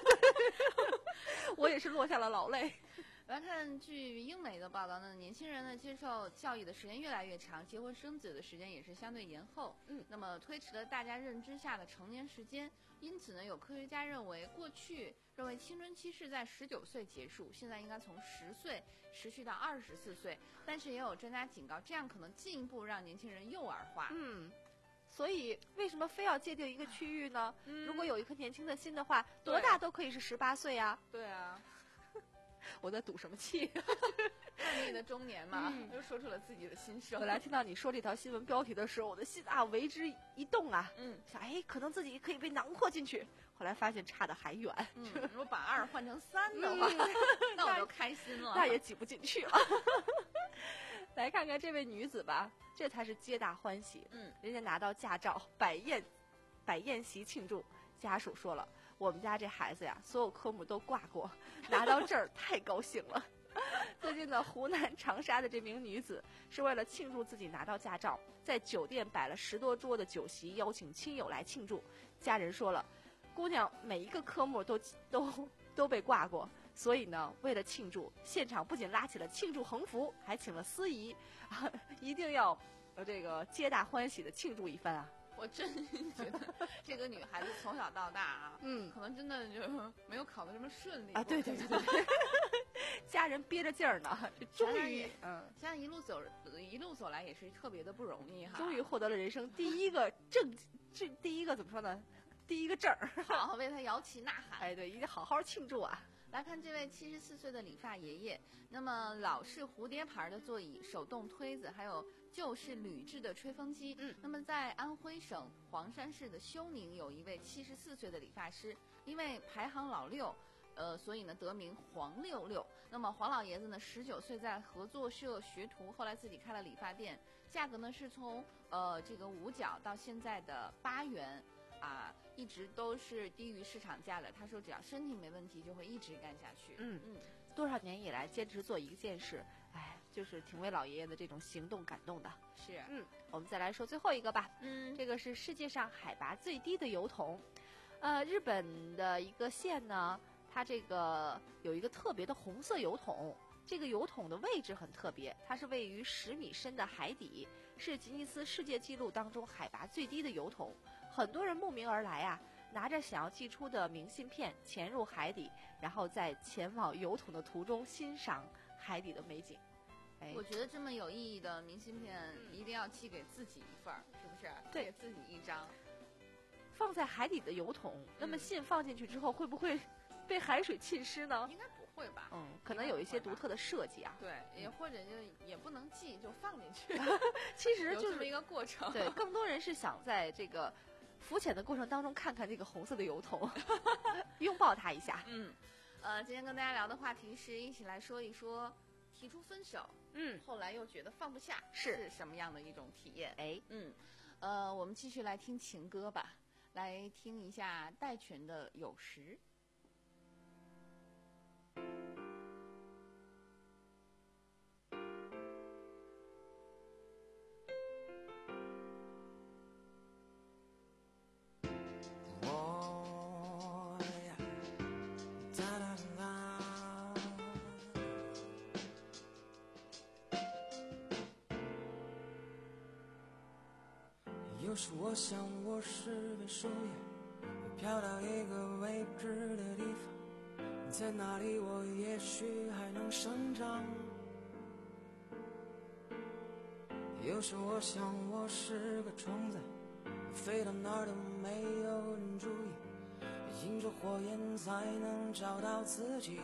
我也是落下了老泪。 来看，据英媒的报道呢，年轻人呢接受教育的时间越来越长，结婚生子的时间也是相对延后。 嗯， 那么推迟了大家认知下的成年时间。因此呢，有科学家认为，过去认为青春期是在十九岁结束，现在应该从十岁持续到二十四岁。但是也有专家警告，这样可能进一步让年轻人幼儿化。 嗯。所以，为什么非要界定一个区域呢？ 嗯、 如果有一颗年轻的心的话，多大都可以是十八岁啊。 对啊。 我在赌什么气？ 叛逆的中年嘛，嗯、又说出了自己的心声。 本来听到你说这条新闻标题的时候，我的心啊为之一动啊， 嗯， 想哎，可能自己可以被囊括进去。后来发现差得还远。 嗯，如果把二换成三的话，嗯、那我就开心了。 那也挤不进去了。来看看这位女子吧，这才是皆大欢喜。 嗯， 人家拿到驾照，摆宴，摆宴席庆祝。家属说了，我们家这孩子呀，所有科目都挂过，拿到这儿太高兴了。最近呢，湖南长沙的这名女子是为了庆祝自己拿到驾照，在酒店摆了十多桌的酒席，邀请亲友来庆祝。家人说了，姑娘每一个科目都都都被挂过，所以呢，为了庆祝，现场不仅拉起了庆祝横幅，还请了司仪，啊，一定要呃这个皆大欢喜的庆祝一番啊。 我真觉得这个女孩子从小到大啊， 嗯， 可能真的就没有考得这么顺利啊。对对对对，家人憋着劲儿呢，终于， 嗯，现在一路走一路走来也是特别的不容易哈。 终于获得了人生第一个正，这第一个怎么说呢？第一个证儿， 好，为他摇旗呐喊。 哎，对，一定好好庆祝啊！ 来看这位七十四岁的理发爷爷，那么老式蝴蝶牌的座椅、手动推子，还有旧式铝制的吹风机。 嗯， 那么在安徽省黄山市的休宁，有一位七十四岁的理发师，因为排行老六，呃，所以呢得名黄六六。那么黄老爷子呢，十九岁在合作社学徒，后来自己开了理发店，价格呢是从呃这个五角到现在的八元。啊，一直都是低于市场价的。他说，只要身体没问题，就会一直干下去。 嗯嗯，多少年以来坚持做一件事，哎，就是挺为老爷爷的这种行动感动的。 是， 嗯，我们再来说最后一个吧。 嗯， 这个是世界上海拔最低的油桶，呃，日本的一个县呢，它这个有一个特别的红色油桶。这个油桶的位置很特别，它是位于十米深的海底，是吉尼斯世界纪录当中海拔最低的油桶。很多人慕名而来啊，拿着想要寄出的明信片潜入海底，然后在前往油桶的途中欣赏海底的美景。哎， 我觉得这么有意义的明信片一定要寄给自己一份儿，是不是？ 对， 给自己一张。 放在海底的油桶，那么信放进去之后会不会被海水浸湿呢？ 应该不会吧？ 嗯，可能有一些独特的设计啊。 对，也或者就也不能寄，就放进去。 其实就是有这么一个过程。 对，更多人是想在这个浮潜的过程当中看看这个红色的油桶，拥抱它一下。 嗯，呃，今天跟大家聊的话题是一起来说一说提出分手， 嗯， 后来又觉得放不下是是什么样的一种体验？ 哎， 嗯，呃，我们继续来听情歌吧，来听一下戴荃的《有时》。 有时我想我是片树叶，飘到一个未知的地方，在那里我也许还能生长。有时我想我是个虫子，飞到哪儿都没有人注意，迎着火焰才能找到自己。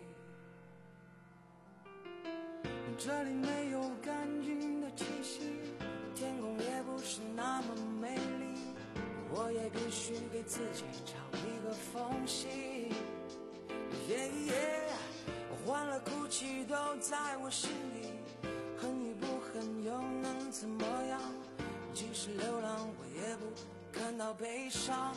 这里没有干净的气息，天空也不是那么美丽，我也必须给自己找一个缝隙。耶耶，欢乐哭泣都在我心里，恨与不恨又能怎么样？即使流浪，我也不感到悲伤。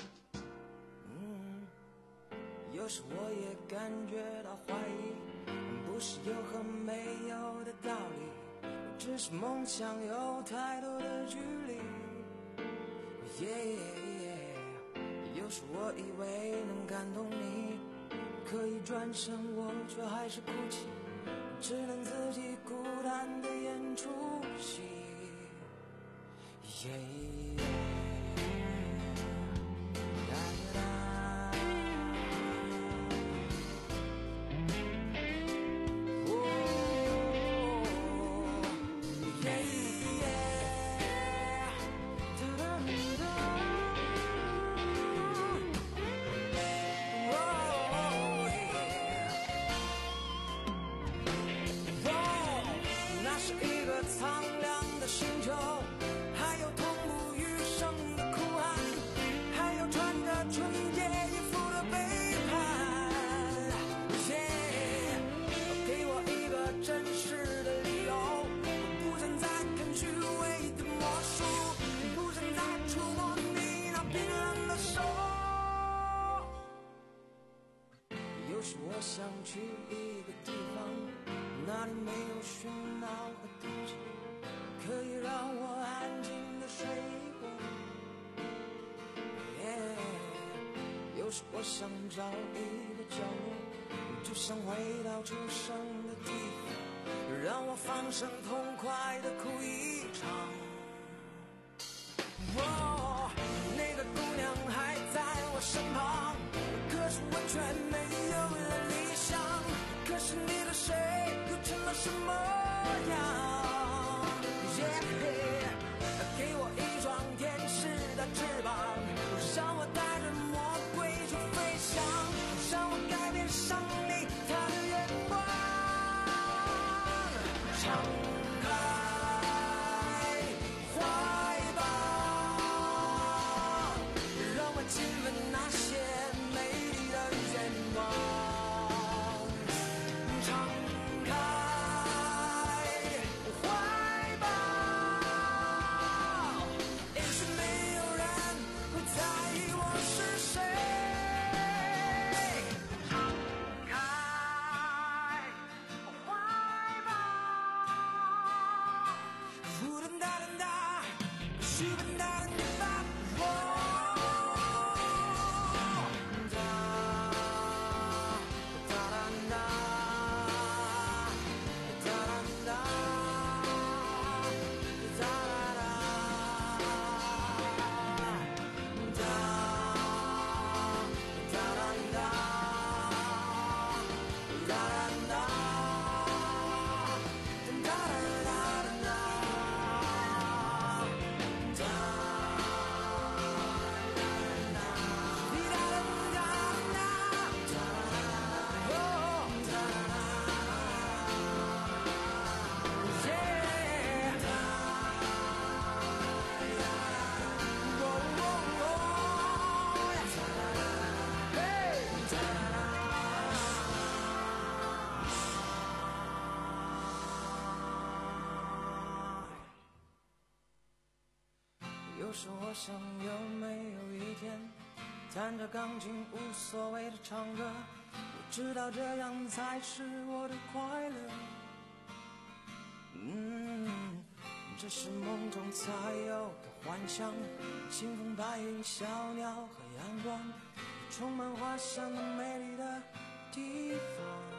嗯，有时我也感觉到怀疑，不是有和没有的道理，只是梦想有太多的距离。耶耶耶，有时我以为能感动你，可以转身我却还是哭泣，只能自己孤单的演出戏。耶耶想去一个地方，那里没有喧闹和妒忌，可以让我安静的睡一会儿。Yeah, 有时我想找一个角落，就像回到出生的地方，让我放声痛快的哭一场。 哦，那个姑娘还在我身旁，可是完全没有了理想。可是你的谁又成了什么样？给我一双天使的翅膀，让我带着魔鬼去飞翔，让我改变上你他的眼光，敞开怀抱，让我亲吻那些美丽的愿望，敞开怀抱。有时我想有没有一天弹着钢琴无所谓的唱歌，我知道这样才是我的快乐。嗯，这是梦中才有的幻想，清风白云小鸟和阳光，充满花香的美丽的地方。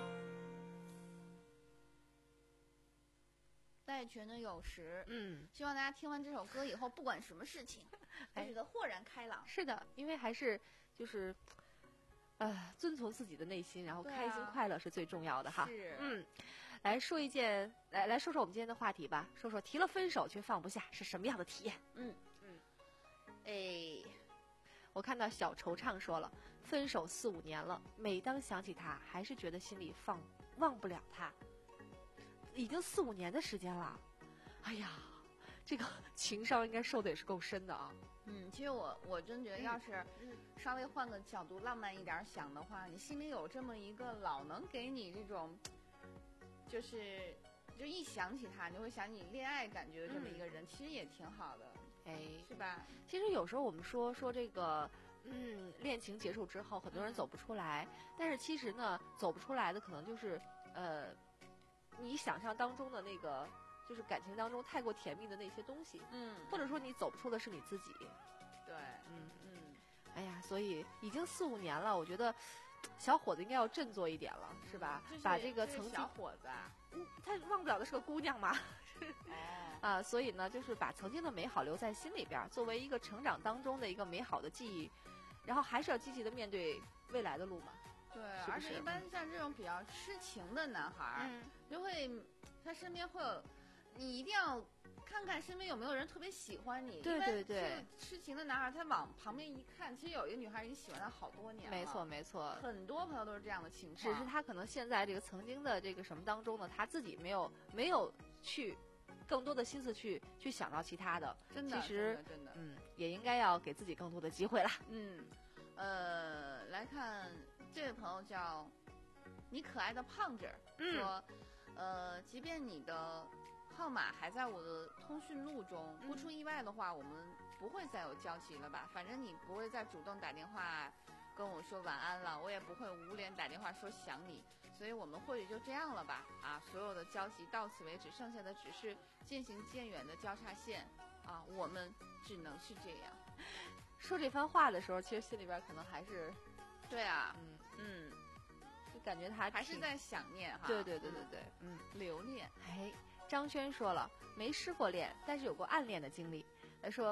戴荃的有时， 嗯， 希望大家听完这首歌以后，不管什么事情，都觉得豁然开朗。 是的，因为还是就是，呃，遵从自己的内心，然后开心快乐是最重要的哈。 是， 嗯，来说一件，来来说说我们今天的话题吧，说说提了分手却放不下是什么样的体验？ 嗯嗯，哎， 我看到小惆怅说了，分手四五年了，每当想起他，还是觉得心里放忘不了他。已经四五年的时间了，哎呀，这个情伤应该受的也是够深的啊。 嗯，其实我我真觉得，要是稍微换个角度，浪漫一点想的话，你心里有这么一个老能给你这种，就是就一想起他，你会想你恋爱感觉的这么一个人，嗯、其实也挺好的， 哎， 是吧？ 其实有时候我们说说这个。嗯，恋情结束之后，很多人走不出来，但是其实呢，走不出来的可能就是呃。你想象当中的那个，就是感情当中太过甜蜜的那些东西， 嗯， 或者说你走不出的是你自己， 对， 嗯嗯，哎呀，所以已经四五年了，我觉得小伙子应该要振作一点了，是吧？ 这是把这个曾经小伙子啊， 嗯，他忘不了的是个姑娘嘛， 哦， 啊，所以呢，就是把曾经的美好留在心里边，作为一个成长当中的一个美好的记忆，然后还是要积极的面对未来的路嘛。 对，而且一般像这种比较痴情的男孩，嗯，就会他身边会有，你一定要看看身边有没有人特别喜欢你。 对对对， 痴情的男孩，他往旁边一看，其实有一个女孩已经喜欢他好多年了。 没错没错， 很多朋友都是这样的情况。 只是他可能现在这个曾经的这个什么当中呢，他自己没有没有去更多的心思去去想到其他的。 真的， 其实真的，真的嗯，也应该要给自己更多的机会了。 嗯，呃，来看。这位朋友叫你可爱的胖子， 嗯、 说，呃，即便你的号码还在我的通讯录中，不出意外的话，我们不会再有交集了吧？反正你不会再主动打电话跟我说晚安了，我也不会无脸打电话说想你，所以我们或许就这样了吧？啊，所有的交集到此为止，剩下的只是渐行渐远的交叉线啊，我们只能是这样。 说这番话的时候，其实心里边可能还是。 对啊， 嗯嗯， 就感觉他还是在想念哈。 对对对对对，嗯， 留恋。 哎，张轩说了，没失过恋，但是有过暗恋的经历。他说，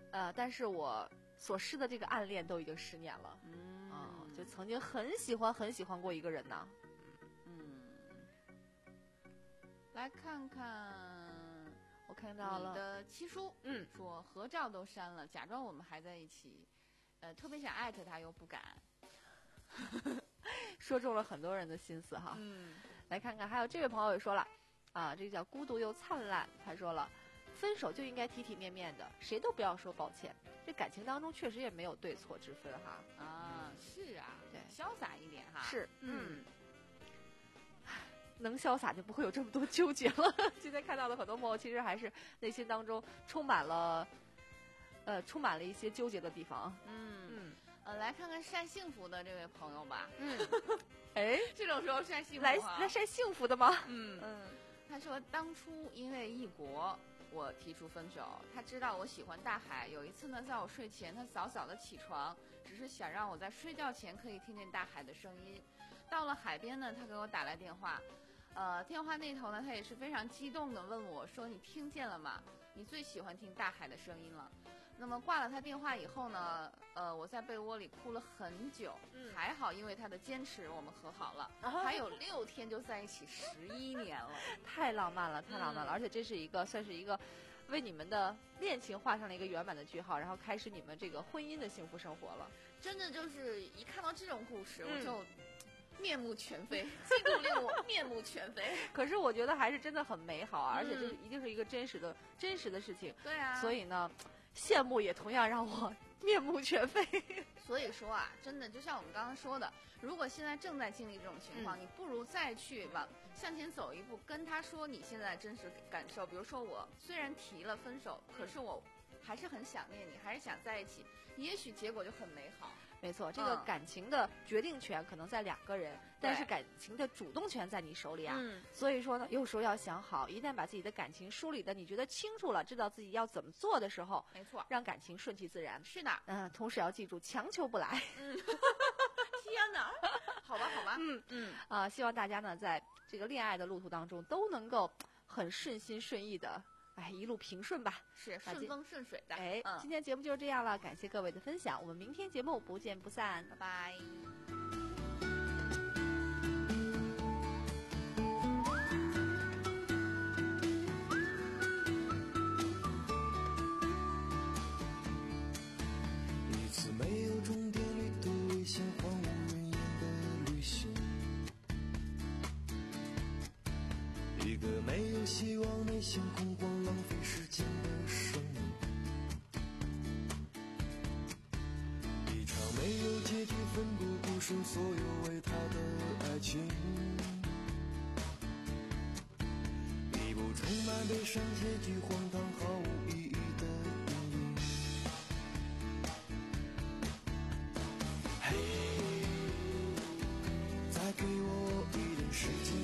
呃，但是我所施的这个暗恋都已经十年了。 嗯、 啊，就曾经很喜欢很喜欢过一个人呢。 嗯，来看看， 我看到了你的七叔， 嗯， 说合照都删了，假装我们还在一起，呃，特别想艾特他又不敢。 说中了很多人的心思哈。 嗯， 来看看，还有这位朋友也说了，啊，这个叫孤独又灿烂，他说了，分手就应该体体面面的，谁都不要说抱歉。这感情当中确实也没有对错之分哈。 啊，是啊， 对， 潇洒一点哈。 是， 嗯， 能潇洒就不会有这么多纠结了。今天看到的很多朋友，其实还是内心当中充满了，呃，充满了一些纠结的地方。 嗯嗯。 呃，来看看晒幸福的这位朋友吧。 嗯，哎， 这种时候晒幸福来来晒幸福的吗？ 嗯嗯， 他说当初因为异国，我提出分手。他知道我喜欢大海。有一次呢，在我睡前，他早早的起床，只是想让我在睡觉前可以听见大海的声音。到了海边呢，他给我打来电话，呃，电话那头呢，他也是非常激动的问我说：“你听见了吗？你最喜欢听大海的声音了。”那么挂了他电话以后呢，呃，我在被窝里哭了很久， 嗯， 还好因为他的坚持，我们和好了， 啊、 还有六天就在一起十一年了， 太浪漫了，太浪漫了，嗯、而且这是一个算是一个为你们的恋情画上了一个圆满的句号，然后开始你们这个婚姻的幸福生活了。 真的就是一看到这种故事， 嗯、 我就面目全非，激动令我面目全非。 可是我觉得还是真的很美好啊，而且这一定是一个真实的、真实的事情。 对啊， 所以呢。羡慕也同样让我面目全非。 所以说啊，真的就像我们刚刚说的，如果现在正在经历这种情况，嗯、你不如再去往向前走一步，跟他说你现在真实感受。比如说，我虽然提了分手，可是我还是很想念你，还是想在一起，也许结果就很美好。 没错，这个感情的决定权可能在两个人，嗯、但是感情的主动权在你手里啊。 嗯， 所以说呢，有时候要想好，一旦把自己的感情梳理的你觉得清楚了，知道自己要怎么做的时候， 没错， 让感情顺其自然。 是的， 嗯，同时要记住，强求不来。 嗯，天哪，好吧，好吧， 嗯嗯啊、呃，希望大家呢，在这个恋爱的路途当中都能够很顺心顺意的。哎，一路平顺吧， 是顺风顺水的。 哎， 嗯， 今天节目就是这样了，感谢各位的分享，我们明天节目不见不散， 拜拜。 一次没有终点里的危险，荒无人烟的旅行，一个没有希望内心恐慌浪费时间的生命，一场没有结局奋不顾身所有为他的爱情，一部充满悲伤结局荒唐毫无意义的电影。嘿，再给我一点时间，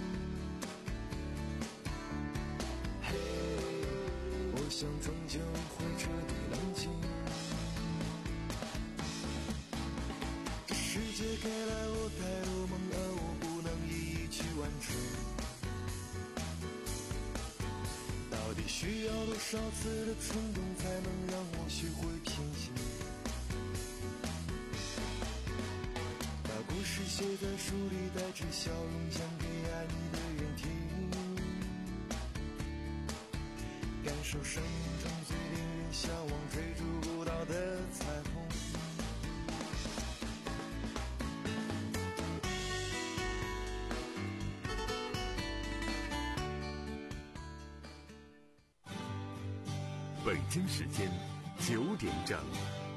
我想终究会彻底冷静。这世界给了我太多梦，而我不能一一去完成。到底需要多少次的冲动，才能让我学会平静？把故事写在书里，带着笑容讲给爱你的人听。感受生命中最令人向往、追逐不到的彩虹。 北京时间九点整。